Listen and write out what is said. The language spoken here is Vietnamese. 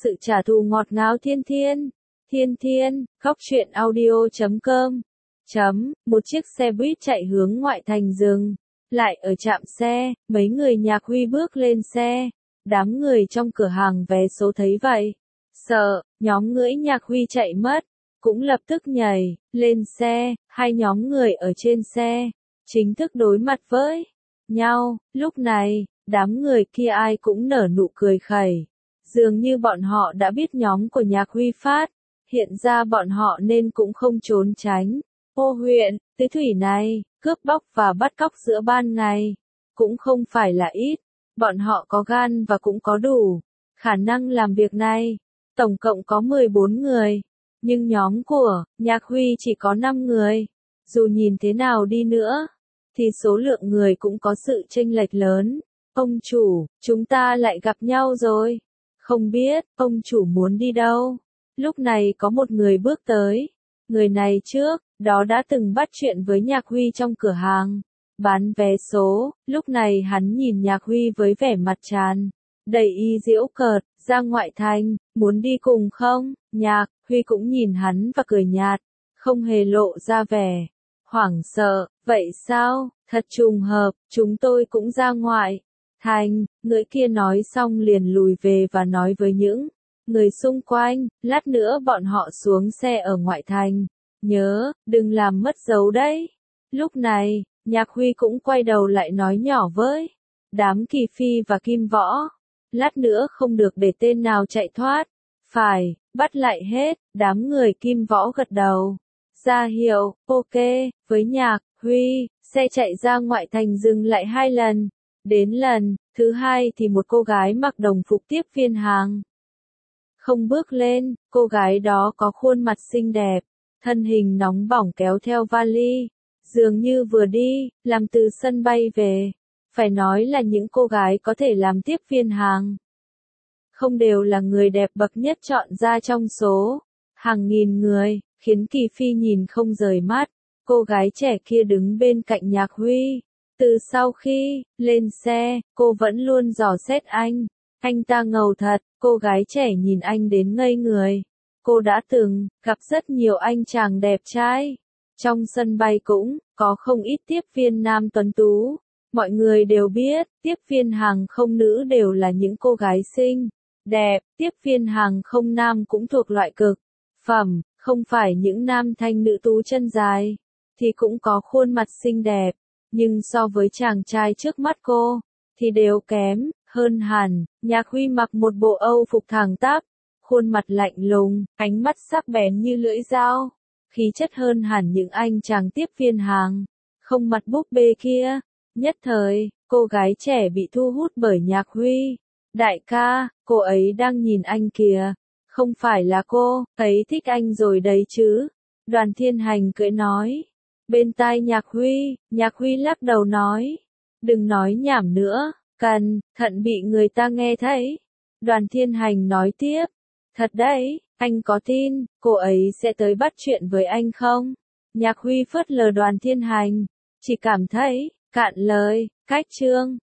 sự trả thù ngọt ngào Thiên Thiên. Thiên Thiên, khóc chuyện audio.com. Một chiếc xe buýt chạy hướng ngoại thành dừng lại ở trạm xe, mấy người Nhạc Huy bước lên xe. Đám người trong cửa hàng vé số thấy vậy, sợ, nhóm ngưỡi Nhạc Huy chạy mất, cũng lập tức nhảy lên xe. Hai nhóm người ở trên xe chính thức đối mặt với nhau. Lúc này, đám người kia ai cũng nở nụ cười khẩy, dường như bọn họ đã biết nhóm của Nhạc Huy phát hiện ra bọn họ nên cũng không trốn tránh. Ô huyện, Tứ Thủy này, cướp bóc và bắt cóc giữa ban ngày, cũng không phải là ít. Bọn họ có gan và cũng có đủ khả năng làm việc này. Tổng cộng có 14 người, nhưng nhóm của Nhạc Huy chỉ có 5 người. Dù nhìn thế nào đi nữa, thì số lượng người cũng có sự chênh lệch lớn. Ông chủ, chúng ta lại gặp nhau rồi. Không biết, ông chủ muốn đi đâu? Lúc này có một người bước tới. Người này trước đó đã từng bắt chuyện với Nhạc Huy trong cửa hàng bán vé số. Lúc này hắn nhìn Nhạc Huy với vẻ mặt tràn đầy y giễu cợt. Ra ngoại thành, muốn đi cùng không? Nhạc Huy cũng nhìn hắn và cười nhạt, không hề lộ ra vẻ hoảng sợ. Vậy sao? Thật trùng hợp, chúng tôi cũng ra ngoại thành. Người kia nói xong liền lùi về và nói với những người xung quanh, lát nữa bọn họ xuống xe ở ngoại thành. Nhớ, đừng làm mất dấu đấy. Lúc này, Nhạc Huy cũng quay đầu lại nói nhỏ với đám Kỳ Phi và Kim Võ. Lát nữa không được để tên nào chạy thoát. Phải, bắt lại hết. Đám người Kim Võ gật đầu ra hiệu, ok, với Nhạc Huy. Xe chạy ra ngoại thành dừng lại 2 lần. Đến lần thứ 2 thì một cô gái mặc đồng phục tiếp viên hàng không bước lên. Cô gái đó có khuôn mặt xinh đẹp, thân hình nóng bỏng kéo theo vali, dường như vừa đi làm từ sân bay về. Phải nói là những cô gái có thể làm tiếp viên hàng không đều là người đẹp bậc nhất chọn ra trong số hàng nghìn người, khiến Kỳ Phi nhìn không rời mắt. Cô gái trẻ kia đứng bên cạnh Nhạc Huy. Từ sau khi lên xe, cô vẫn luôn dò xét anh. Anh ta ngầu thật. Cô gái trẻ nhìn anh đến ngây người. Cô đã từng gặp rất nhiều anh chàng đẹp trai. Trong sân bay cũng có không ít tiếp viên nam tuấn tú. Mọi người đều biết, tiếp viên hàng không nữ đều là những cô gái xinh đẹp. Tiếp viên hàng không nam cũng thuộc loại cực phẩm, không phải những nam thanh nữ tú chân dài, thì cũng có khuôn mặt xinh đẹp. Nhưng so với chàng trai trước mắt cô, thì đều kém hơn hẳn. Nhạc Huy mặc một bộ Âu phục thẳng tắp, khuôn mặt lạnh lùng, ánh mắt sắc bén như lưỡi dao, khí chất hơn hẳn những anh chàng tiếp viên hàng không mặt búp bê kia. Nhất thời, cô gái trẻ bị thu hút bởi Nhạc Huy. Đại ca, cô ấy đang nhìn anh kìa. Không phải là cô ấy thích anh rồi đấy chứ? Đoàn Thiên Hành cười nói. Bên tai Nhạc Huy lắc đầu nói. Đừng nói nhảm nữa, cẩn thận bị người ta nghe thấy. Đoàn Thiên Hành nói tiếp. Thật đấy, anh có tin cô ấy sẽ tới bắt chuyện với anh không? Nhạc Huy phớt lờ Đoàn Thiên Hành, chỉ cảm thấy cạn lời. Cách chương